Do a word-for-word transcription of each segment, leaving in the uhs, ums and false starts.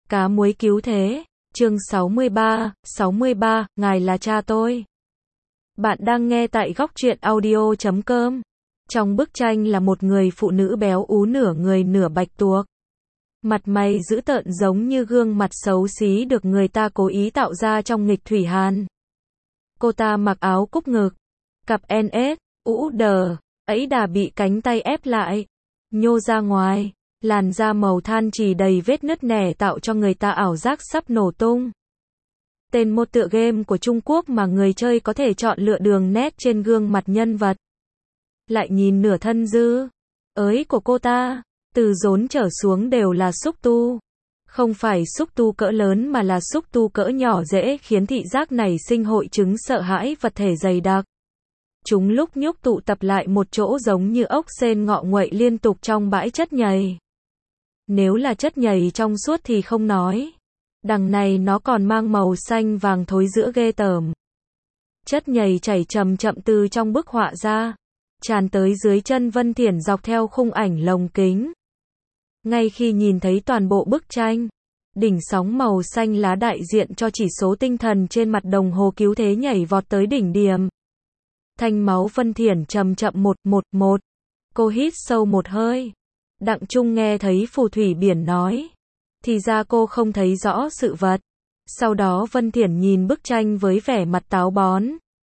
Cá muối cứu thế, chương sáu mươi ba, sáu mươi ba, ngài là cha tôi. Bạn đang nghe tại góc truyện audio chấm com. Trong bức tranh là một người phụ nữ béo ú nửa người nửa bạch tuộc. Mặt mày dữ tợn giống như gương mặt xấu xí được người ta cố ý tạo ra trong nghịch thủy hàn. Cô ta mặc áo cúc ngực, cặp en ét, ũ đờ, ấy đà bị cánh tay ép lại, nhô ra ngoài. Làn da màu than trì đầy vết nứt nẻ tạo cho người ta ảo giác sắp nổ tung. Tên một tựa game của Trung Quốc mà người chơi có thể chọn lựa đường nét trên gương mặt nhân vật. Lại nhìn nửa thân dư ới của cô ta, từ rốn trở xuống đều là xúc tu. Không phải xúc tu cỡ lớn mà là xúc tu cỡ nhỏ dễ khiến thị giác nảy sinh hội chứng sợ hãi vật thể dày đặc. Chúng lúc nhúc tụ tập lại một chỗ giống như ốc sên ngọ nguậy liên tục trong bãi chất nhầy. Nếu là chất nhầy trong suốt thì không nói. Đằng này nó còn mang màu xanh vàng thối giữa ghê tởm. Chất nhầy chảy chậm chậm từ trong bức họa ra, tràn tới dưới chân Vân Thiển dọc theo khung ảnh lồng kính. Ngay khi nhìn thấy toàn bộ bức tranh, đỉnh sóng màu xanh lá đại diện cho chỉ số tinh thần trên mặt đồng hồ cứu thế nhảy vọt tới đỉnh điểm. Thanh máu Vân Thiển chậm chậm một một một. Cô hít sâu một hơi. Đặng Trung nghe thấy phù thủy biển nói. Thì ra cô không thấy rõ sự vật. Sau đó Vân Thiển nhìn bức tranh với vẻ mặt táo bón.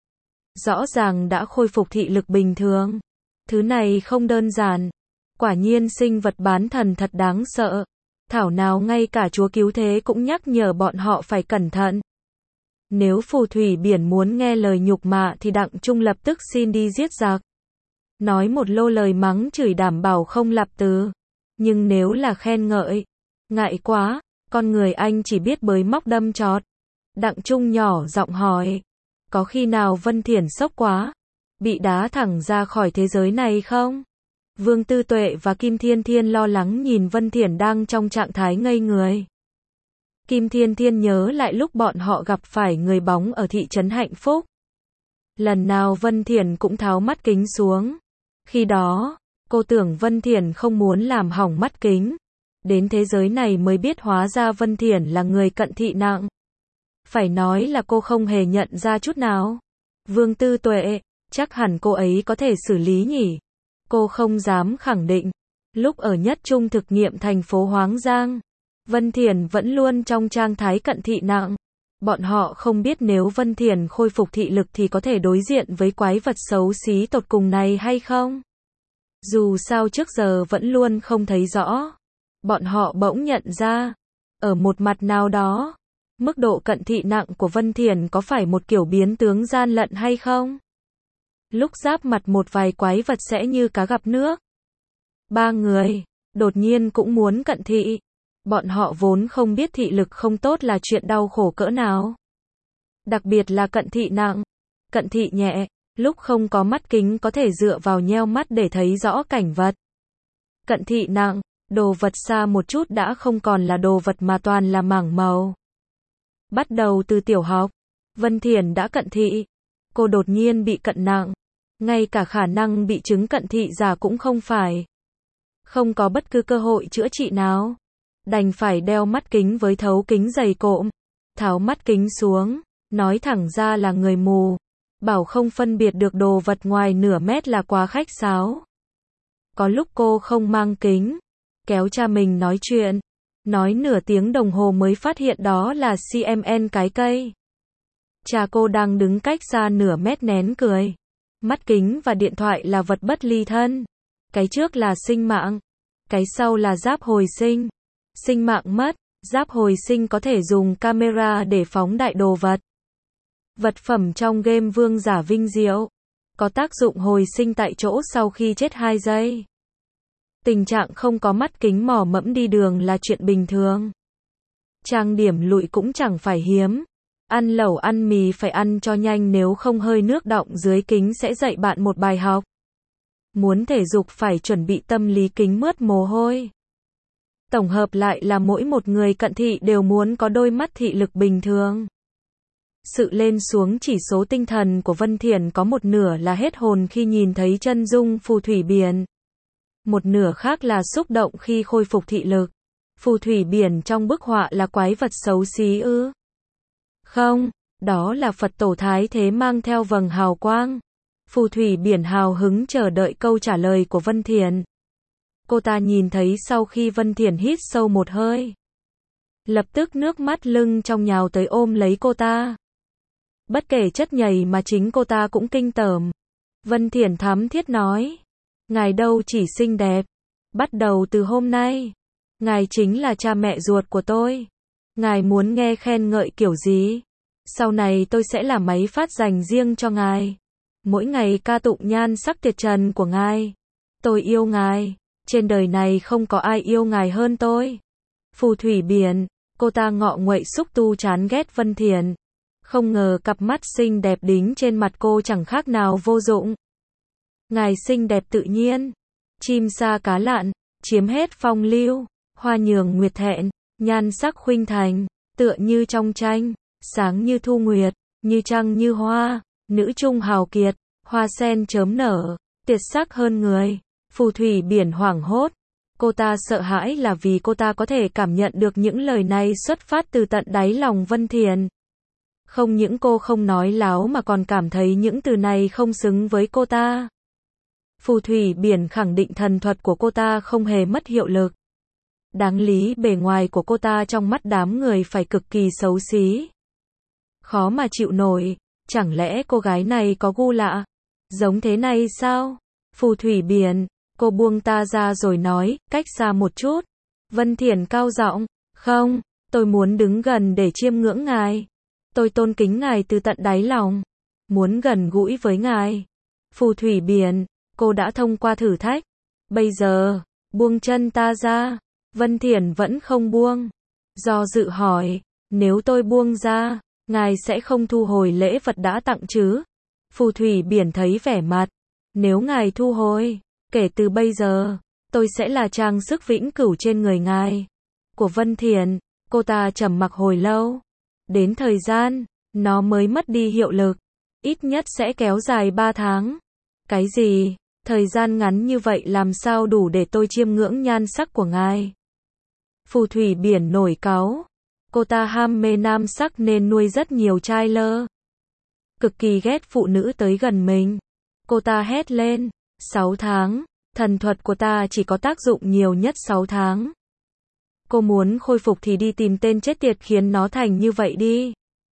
Rõ ràng đã khôi phục thị lực bình thường. Thứ này không đơn giản. Quả nhiên sinh vật bán thần thật đáng sợ. Thảo nào ngay cả chúa cứu thế cũng nhắc nhở bọn họ phải cẩn thận. Nếu phù thủy biển muốn nghe lời nhục mạ thì Đặng Trung lập tức xin đi giết giặc. Nói một lô lời mắng chửi đảm bảo không lặp từ. Nhưng nếu là khen ngợi, ngại quá, con người anh chỉ biết bới móc đâm chọt. Đặng Trung nhỏ giọng hỏi, có khi nào Vân Thiển sốc quá, bị đá thẳng ra khỏi thế giới này không? Vương Tư Tuệ và Kim Thiên Thiên lo lắng nhìn Vân Thiển đang trong trạng thái ngây người. Kim Thiên Thiên nhớ lại lúc bọn họ gặp phải người bóng ở thị trấn Hạnh Phúc. Lần nào Vân Thiển cũng tháo mắt kính xuống. Khi đó, cô tưởng Vân Thiển không muốn làm hỏng mắt kính. Đến thế giới này mới biết hóa ra Vân Thiển là người cận thị nặng. Phải nói là cô không hề nhận ra chút nào. Vương Tư Tuệ, chắc hẳn cô ấy có thể xử lý nhỉ? Cô không dám khẳng định. Lúc ở nhất trung thực nghiệm thành phố Hoáng Giang, Vân Thiển vẫn luôn trong trạng thái cận thị nặng. Bọn họ không biết nếu Vân Thiển khôi phục thị lực thì có thể đối diện với quái vật xấu xí tột cùng này hay không? Dù sao trước giờ vẫn luôn không thấy rõ. Bọn họ bỗng nhận ra, ở một mặt nào đó, mức độ cận thị nặng của Vân Thiển có phải một kiểu biến tướng gian lận hay không? Lúc giáp mặt một vài quái vật sẽ như cá gặp nước. Ba người, đột nhiên cũng muốn cận thị. Bọn họ vốn không biết thị lực không tốt là chuyện đau khổ cỡ nào. Đặc biệt là cận thị nặng, cận thị nhẹ, lúc không có mắt kính có thể dựa vào nheo mắt để thấy rõ cảnh vật. Cận thị nặng, đồ vật xa một chút đã không còn là đồ vật mà toàn là mảng màu. Bắt đầu từ tiểu học, Vân Thiển đã cận thị. Cô đột nhiên bị cận nặng. Ngay cả khả năng bị chứng cận thị giả cũng không phải. Không có bất cứ cơ hội chữa trị nào. Đành phải đeo mắt kính với thấu kính dày cộm. Tháo mắt kính xuống. Nói thẳng ra là người mù. Bảo không phân biệt được đồ vật ngoài nửa mét là quá khách sáo. Có lúc cô không mang kính. Kéo cha mình nói chuyện. Nói nửa tiếng đồng hồ mới phát hiện đó là xê em en cái cây. Cha cô đang đứng cách xa nửa mét nén cười. Mắt kính và điện thoại là vật bất ly thân. Cái trước là sinh mạng. Cái sau là giáp hồi sinh. Sinh mạng mất, giáp hồi sinh có thể dùng camera để phóng đại đồ vật. Vật phẩm trong game Vương giả vinh diệu. Có tác dụng hồi sinh tại chỗ sau khi chết hai giây. Tình trạng không có mắt kính mò mẫm đi đường là chuyện bình thường. Trang điểm lụi cũng chẳng phải hiếm. Ăn lẩu ăn mì phải ăn cho nhanh nếu không hơi nước đọng dưới kính sẽ dạy bạn một bài học. Muốn thể dục phải chuẩn bị tâm lý kính mướt mồ hôi. Tổng hợp lại là mỗi một người cận thị đều muốn có đôi mắt thị lực bình thường. Sự lên xuống chỉ số tinh thần của Vân Thiển có một nửa là hết hồn khi nhìn thấy chân dung phù thủy biển. Một nửa khác là xúc động khi khôi phục thị lực. Phù thủy biển trong bức họa là quái vật xấu xí ư? Không, đó là Phật tổ Thái Thế mang theo vầng hào quang. Phù thủy biển hào hứng chờ đợi câu trả lời của Vân Thiện. Cô ta nhìn thấy sau khi Vân Thiện hít sâu một hơi, lập tức nước mắt lưng trong nhào tới ôm lấy cô ta. Bất kể chất nhầy mà chính cô ta cũng kinh tởm. Vân Thiện thắm thiết nói, ngài đâu chỉ xinh đẹp, bắt đầu từ hôm nay, ngài chính là cha mẹ ruột của tôi. Ngài muốn nghe khen ngợi kiểu gì? Sau này tôi sẽ là máy phát dành riêng cho ngài. Mỗi ngày ca tụng nhan sắc tuyệt trần của ngài. Tôi yêu ngài, trên đời này không có ai yêu ngài hơn tôi. Phù thủy biển, cô ta ngọ nguậy xúc tu chán ghét Vân Thiện. Không ngờ cặp mắt xinh đẹp đính trên mặt cô chẳng khác nào vô dụng. Ngài xinh đẹp tự nhiên, chim sa cá lặn, chiếm hết phong lưu, hoa nhường nguyệt thẹn, nhan sắc khuynh thành, tựa như trong tranh, sáng như thu nguyệt, như trăng như hoa, nữ trung hào kiệt, hoa sen chớm nở, tuyệt sắc hơn người. Phù thủy biển hoảng hốt, cô ta sợ hãi là vì cô ta có thể cảm nhận được những lời này xuất phát từ tận đáy lòng Vân Thiện. Không những cô không nói láo mà còn cảm thấy những từ này không xứng với cô ta. Phù thủy biển khẳng định thần thuật của cô ta không hề mất hiệu lực. Đáng lý bề ngoài của cô ta trong mắt đám người phải cực kỳ xấu xí. Khó mà chịu nổi, chẳng lẽ cô gái này có gu lạ? Giống thế này sao? Phù thủy biển, cô buông ta ra rồi nói, cách xa một chút. Vân Thiện cao giọng, không, tôi muốn đứng gần để chiêm ngưỡng ngài. Tôi tôn kính ngài từ tận đáy lòng, muốn gần gũi với ngài. Phù thủy biển, cô đã thông qua thử thách. Bây giờ, buông chân ta ra. Vân Thiện vẫn không buông. Do dự hỏi, nếu tôi buông ra, ngài sẽ không thu hồi lễ vật đã tặng chứ? Phù thủy biển thấy vẻ mặt. Nếu ngài thu hồi, kể từ bây giờ, tôi sẽ là trang sức vĩnh cửu trên người ngài. Của Vân Thiện, cô ta trầm mặc hồi lâu. Đến thời gian, nó mới mất đi hiệu lực. Ít nhất sẽ kéo dài ba tháng. Cái gì? Thời gian ngắn như vậy làm sao đủ để tôi chiêm ngưỡng nhan sắc của ngài? Phù thủy biển nổi cáu. Cô ta ham mê nam sắc nên nuôi rất nhiều trai lơ. Cực kỳ ghét phụ nữ tới gần mình. Cô ta hét lên. sáu tháng. Thần thuật của ta chỉ có tác dụng nhiều nhất sáu tháng. Cô muốn khôi phục thì đi tìm tên chết tiệt khiến nó thành như vậy đi.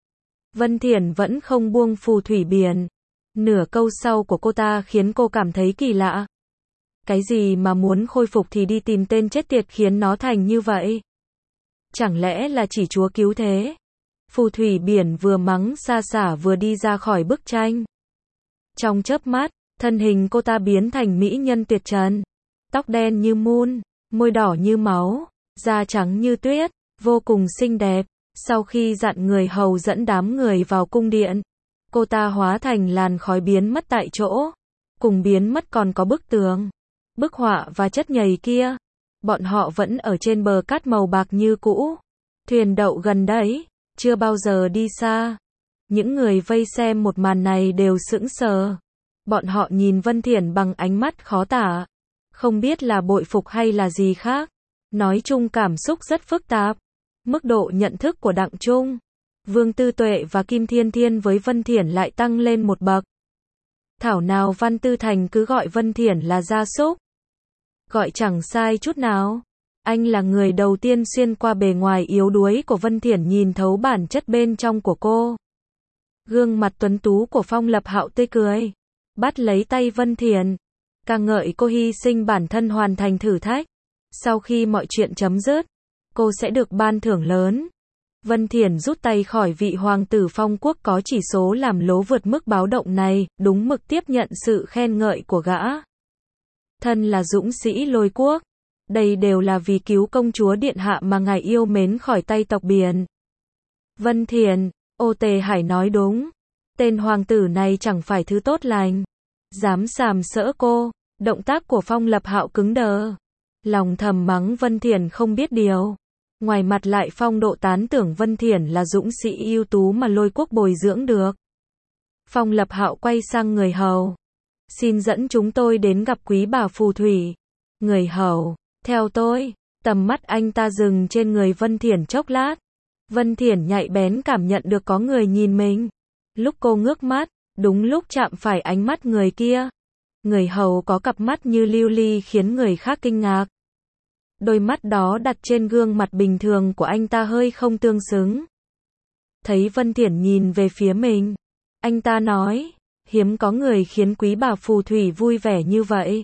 Vân Thiện vẫn không buông phù thủy biển. Nửa câu sau của cô ta khiến cô cảm thấy kỳ lạ. Cái gì mà muốn khôi phục thì đi tìm tên chết tiệt khiến nó thành như vậy? Chẳng lẽ là chỉ chúa cứu thế? Phù thủy biển vừa mắng xa xả vừa đi ra khỏi bức tranh. Trong chớp mắt, thân hình cô ta biến thành mỹ nhân tuyệt trần. Tóc đen như mun, môi đỏ như máu, da trắng như tuyết, vô cùng xinh đẹp. Sau khi dặn người hầu dẫn đám người vào cung điện, cô ta hóa thành làn khói biến mất tại chỗ. Cùng biến mất còn có bức tường, bức họa và chất nhầy kia. Bọn họ vẫn ở trên bờ cát màu bạc như cũ. Thuyền đậu gần đấy, chưa bao giờ đi xa. Những người vây xem một màn này đều sững sờ. Bọn họ nhìn Vân Thiện bằng ánh mắt khó tả. Không biết là bội phục hay là gì khác. Nói chung cảm xúc rất phức tạp. Mức độ nhận thức của Đặng Trung, Vương Tư Tuệ và Kim Thiên Thiên với Vân Thiện lại tăng lên một bậc. Thảo nào Văn Tư Thành cứ gọi Vân Thiện là gia súc. Gọi chẳng sai chút nào. Anh là người đầu tiên xuyên qua bề ngoài yếu đuối của Vân Thiện nhìn thấu bản chất bên trong của cô. Gương mặt tuấn tú của Phong Lập Hạo tươi cười, bắt lấy tay Vân Thiện, ca ngợi cô hy sinh bản thân hoàn thành thử thách. Sau khi mọi chuyện chấm dứt, cô sẽ được ban thưởng lớn. Vân Thiện rút tay khỏi vị hoàng tử Phong Quốc có chỉ số làm lố vượt mức báo động này, đúng mực tiếp nhận sự khen ngợi của gã. Thân là dũng sĩ Lôi Quốc, đây đều là vì cứu công chúa điện hạ mà ngài yêu mến khỏi tay tộc Biển. Vân Thiện, Ô Tề Hải nói đúng. Tên hoàng tử này chẳng phải thứ tốt lành. Dám sàm sỡ cô. Động tác của Phong Lập Hạo cứng đờ. Lòng thầm mắng Vân Thiện không biết điều. Ngoài mặt lại phong độ tán tưởng Vân Thiện là dũng sĩ ưu tú mà Lôi Quốc bồi dưỡng được. Phong Lập Hạo quay sang người hầu. Xin dẫn chúng tôi đến gặp quý bà phù thủy. Người hầu, theo tôi. Tầm mắt anh ta dừng trên người Vân Thiển chốc lát. Vân Thiển nhạy bén cảm nhận được có người nhìn mình. Lúc cô ngước mắt, đúng lúc chạm phải ánh mắt người kia. Người hầu có cặp mắt như lưu ly khiến người khác kinh ngạc. Đôi mắt đó đặt trên gương mặt bình thường của anh ta hơi không tương xứng. Thấy Vân Thiển nhìn về phía mình, anh ta nói, hiếm có người khiến quý bà phù thủy vui vẻ như vậy.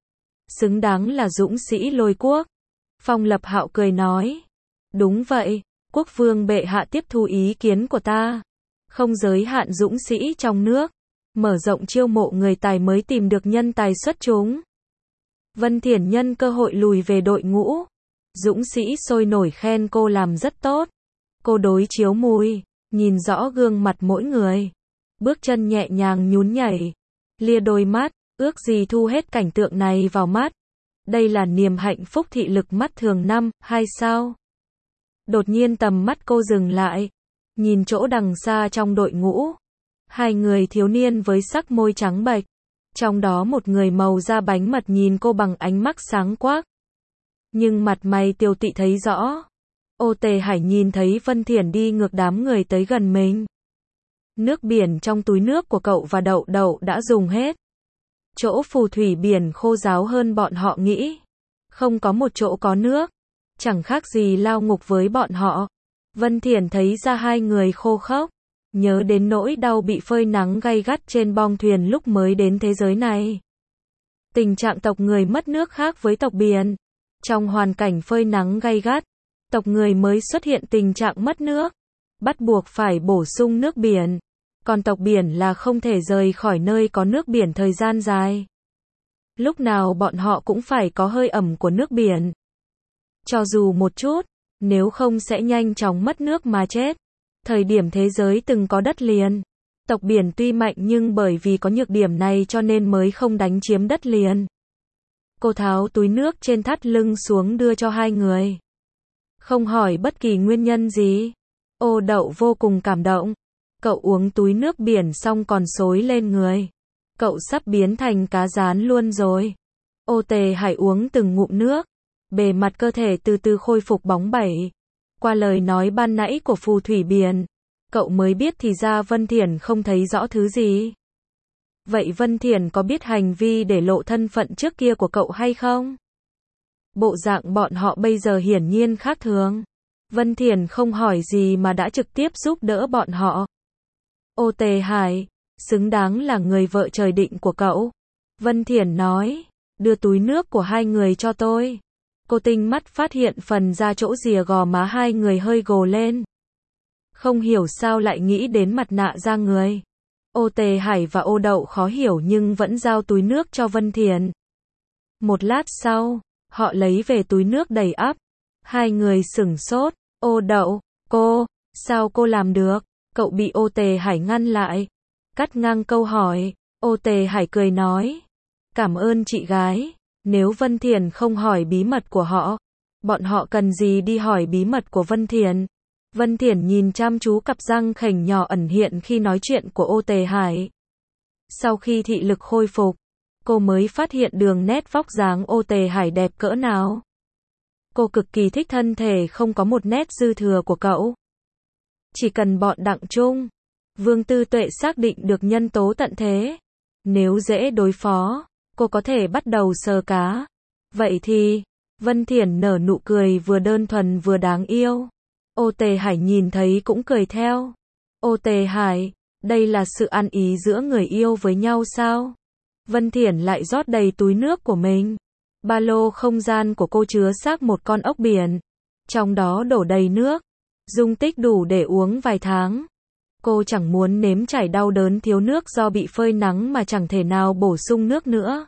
Xứng đáng là dũng sĩ Lôi quốc. Phong Lập Hạo cười nói, đúng vậy, quốc vương bệ hạ tiếp thu ý kiến của ta. Không giới hạn dũng sĩ trong nước, mở rộng chiêu mộ người tài mới tìm được nhân tài xuất chúng. Vân Thiển nhân cơ hội lùi về đội ngũ. Dũng sĩ sôi nổi khen cô làm rất tốt. Cô đối chiếu mùi, nhìn rõ gương mặt mỗi người. Bước chân nhẹ nhàng nhún nhảy. Lia đôi mắt, ước gì thu hết cảnh tượng này vào mắt. Đây là niềm hạnh phúc thị lực mắt thường năm, hay sao? Đột nhiên tầm mắt cô dừng lại. Nhìn chỗ đằng xa trong đội ngũ. Hai người thiếu niên với sắc môi trắng bệch. Trong đó một người màu da bánh mật nhìn cô bằng ánh mắt sáng quắc. Nhưng mặt mày tiêu tụy thấy rõ. Ô Tề Hải nhìn thấy Vân Thiển đi ngược đám người tới gần mình. Nước biển trong túi nước của cậu và Đậu Đậu đã dùng hết. Chỗ phù thủy biển khô ráo hơn bọn họ nghĩ. Không có một chỗ có nước. Chẳng khác gì lao ngục với bọn họ. Vân Thiển thấy ra hai người khô khốc. Nhớ đến nỗi đau bị phơi nắng gay gắt trên bong thuyền lúc mới đến thế giới này. Tình trạng tộc người mất nước khác với tộc biển. Trong hoàn cảnh phơi nắng gay gắt, tộc người mới xuất hiện tình trạng mất nước. Bắt buộc phải bổ sung nước biển. Còn tộc biển là không thể rời khỏi nơi có nước biển thời gian dài. Lúc nào bọn họ cũng phải có hơi ẩm của nước biển. Cho dù một chút, nếu không sẽ nhanh chóng mất nước mà chết. Thời điểm thế giới từng có đất liền. Tộc biển tuy mạnh nhưng bởi vì có nhược điểm này cho nên mới không đánh chiếm đất liền. Cô tháo túi nước trên thắt lưng xuống đưa cho hai người. Không hỏi bất kỳ nguyên nhân gì. Ô Đậu vô cùng cảm động. Cậu uống túi nước biển xong còn xối lên người. Cậu sắp biến thành cá rán luôn rồi. Ô Tề Hải uống từng ngụm nước. Bề mặt cơ thể từ từ khôi phục bóng bẩy. Qua lời nói ban nãy của phù thủy biển, cậu mới biết thì ra Vân Thiển không thấy rõ thứ gì. Vậy Vân Thiển có biết hành vi để lộ thân phận trước kia của cậu hay không? Bộ dạng bọn họ bây giờ hiển nhiên khác thường. Vân Thiển không hỏi gì mà đã trực tiếp giúp đỡ bọn họ. Ô Tề Hải, xứng đáng là người vợ trời định của cậu. Vân Thiển nói, đưa túi nước của hai người cho tôi. Cô tinh mắt phát hiện phần da chỗ rìa gò má hai người hơi gồ lên. Không hiểu sao lại nghĩ đến mặt nạ da người. Ô Tề Hải và Ô Đậu khó hiểu nhưng vẫn giao túi nước cho Vân Thiển. Một lát sau, họ lấy về túi nước đầy ắp. Hai người sửng sốt. Ô Đậu, cô, sao cô làm được? Cậu bị Ô Tề Hải ngăn lại. Cắt ngang câu hỏi, Ô Tề Hải cười nói. Cảm ơn chị gái. Nếu Vân Thiển không hỏi bí mật của họ, bọn họ cần gì đi hỏi bí mật của Vân Thiển? Vân Thiển nhìn chăm chú cặp răng khểnh nhỏ ẩn hiện khi nói chuyện của Ô Tề Hải. Sau khi thị lực khôi phục, cô mới phát hiện đường nét vóc dáng Ô Tề Hải đẹp cỡ nào. Cô cực kỳ thích thân thể không có một nét dư thừa của cậu. Chỉ cần bọn Đặng Trung, Vương Tư Tuệ xác định được nhân tố tận thế. Nếu dễ đối phó, cô có thể bắt đầu sờ cá. Vậy thì, Vân Thiển nở nụ cười vừa đơn thuần vừa đáng yêu. Ô Tề Hải nhìn thấy cũng cười theo. Ô Tề Hải, đây là sự ăn ý giữa người yêu với nhau sao? Vân Thiển lại rót đầy túi nước của mình. Ba lô không gian của cô chứa xác một con ốc biển. Trong đó đổ đầy nước. Dung tích đủ để uống vài tháng. Cô chẳng muốn nếm trải đau đớn thiếu nước do bị phơi nắng mà chẳng thể nào bổ sung nước nữa.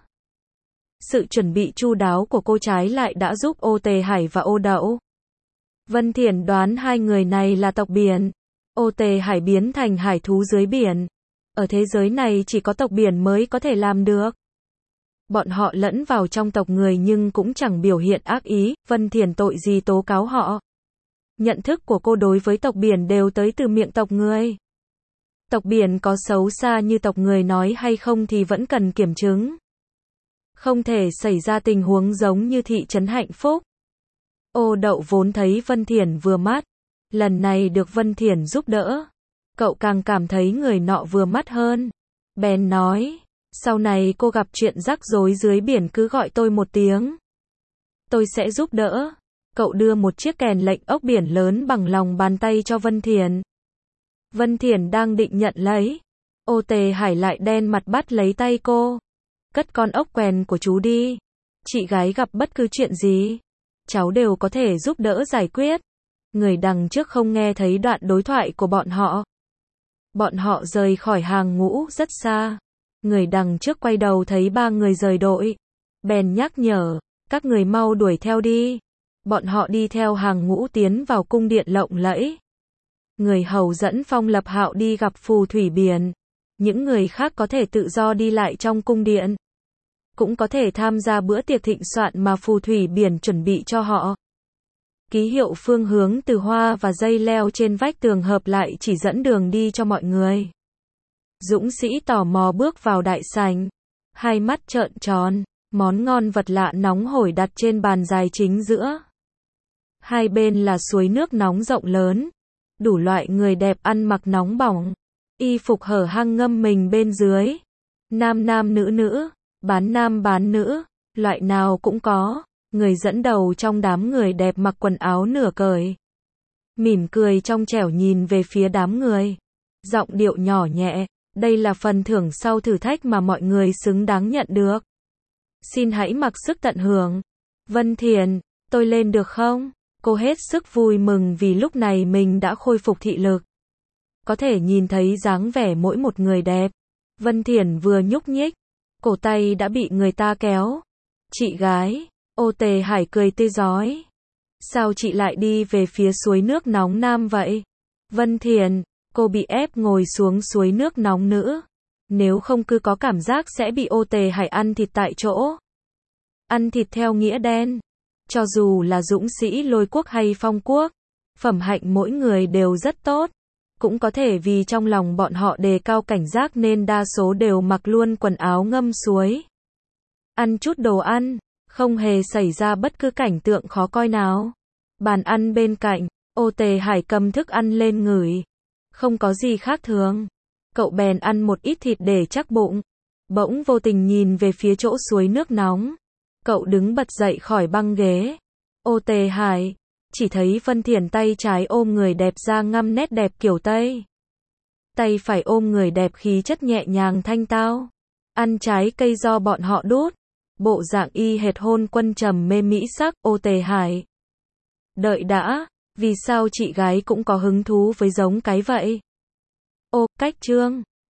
Sự chuẩn bị chu đáo của cô trái lại đã giúp Ô Tề Hải và Ô Đậu. Vân Thiển đoán hai người này là tộc biển. Ô Tề Hải biến thành hải thú dưới biển. Ở thế giới này chỉ có tộc biển mới có thể làm được. Bọn họ lẫn vào trong tộc người nhưng cũng chẳng biểu hiện ác ý. Vân Thiển tội gì tố cáo họ. Nhận thức của cô đối với tộc biển đều tới từ miệng tộc người. Tộc biển có xấu xa như tộc người nói hay không thì vẫn cần kiểm chứng. Không thể xảy ra tình huống giống như thị trấn Hạnh Phúc. Ô Đậu vốn thấy Vân Thiển vừa mắt, lần này được Vân Thiển giúp đỡ, cậu càng cảm thấy người nọ vừa mắt hơn. Bèn nói, sau này cô gặp chuyện rắc rối dưới biển cứ gọi tôi một tiếng. Tôi sẽ giúp đỡ. Cậu đưa một chiếc kèn lệnh ốc biển lớn bằng lòng bàn tay cho Vân Thiển. Vân Thiển đang định nhận lấy. Ô Tề Hải lại đen mặt bắt lấy tay cô. Cất con ốc quèn của chú đi. Chị gái gặp bất cứ chuyện gì, cháu đều có thể giúp đỡ giải quyết. Người đằng trước không nghe thấy đoạn đối thoại của bọn họ. Bọn họ rời khỏi hàng ngũ rất xa. Người đằng trước quay đầu thấy ba người rời đội. Bèn nhắc nhở, các người mau đuổi theo đi. Bọn họ đi theo hàng ngũ tiến vào cung điện lộng lẫy. Người hầu dẫn Phong Lập Hạo đi gặp phù thủy biển. Những người khác có thể tự do đi lại trong cung điện. Cũng có thể tham gia bữa tiệc thịnh soạn mà phù thủy biển chuẩn bị cho họ. Ký hiệu phương hướng từ hoa và dây leo trên vách tường hợp lại chỉ dẫn đường đi cho mọi người. Dũng sĩ tò mò bước vào đại sảnh. Hai mắt trợn tròn, món ngon vật lạ nóng hổi đặt trên bàn dài chính giữa. Hai bên là suối nước nóng rộng lớn. Đủ loại người đẹp ăn mặc nóng bỏng. Y phục hở hang ngâm mình bên dưới. Nam nam nữ nữ, bán nam bán nữ, loại nào cũng có. Người dẫn đầu trong đám người đẹp mặc quần áo nửa cởi. Mỉm cười trong trẻo nhìn về phía đám người. Giọng điệu nhỏ nhẹ, đây là phần thưởng sau thử thách mà mọi người xứng đáng nhận được. Xin hãy mặc sức tận hưởng. Vân Thiển, tôi lên được không? Cô hết sức vui mừng vì lúc này mình đã khôi phục thị lực. Có thể nhìn thấy dáng vẻ mỗi một người đẹp. Vân Thiển vừa nhúc nhích, cổ tay đã bị người ta kéo. Chị gái, Ô Tề Hải cười tươi rói. Sao chị lại đi về phía suối nước nóng nam vậy? Vân Thiển, cô bị ép ngồi xuống suối nước nóng nữ. Nếu không cứ có cảm giác sẽ bị Ô Tề Hải ăn thịt tại chỗ. Ăn thịt theo nghĩa đen. Cho dù là dũng sĩ Lôi Quốc hay Phong Quốc, phẩm hạnh mỗi người đều rất tốt. Cũng có thể vì trong lòng bọn họ đề cao cảnh giác nên đa số đều mặc luôn quần áo ngâm suối. Ăn chút đồ ăn, không hề xảy ra bất cứ cảnh tượng khó coi nào. Bàn ăn bên cạnh, Ô Tề Hải cầm thức ăn lên ngửi. Không có gì khác thường. Cậu bèn ăn một ít thịt để chắc bụng. Bỗng vô tình nhìn về phía chỗ suối nước nóng. Cậu đứng bật dậy khỏi băng ghế. Ô Tề Hải, chỉ thấy Vân Thiển tay trái ôm người đẹp da ngăm nét đẹp kiểu Tây. Tay phải ôm người đẹp khí chất nhẹ nhàng thanh tao. Ăn trái cây do bọn họ đút. Bộ dạng y hệt hôn quân trầm mê mỹ sắc. Ô Tề Hải, đợi đã, vì sao chị gái cũng có hứng thú với giống cái vậy? Ô, cách trương.